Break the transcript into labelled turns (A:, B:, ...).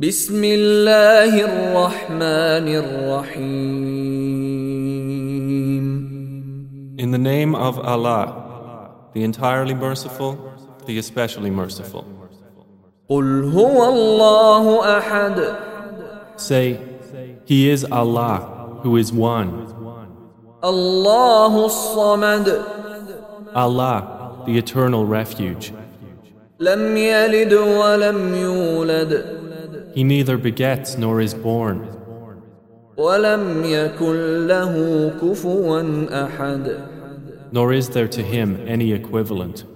A: بسم الله الرحمن الرحيم.
B: In the name of Allah, the entirely merciful, the especially merciful.
A: قل هو الله أحد.
B: Say, He is Allah, who is one.
A: الله الصمد.
B: Allah, the eternal refuge.
A: لم يلد ولم يولد.
B: He neither begets nor is born.
A: ولم يكن له كفوا أحد.
B: Nor is there to him any equivalent.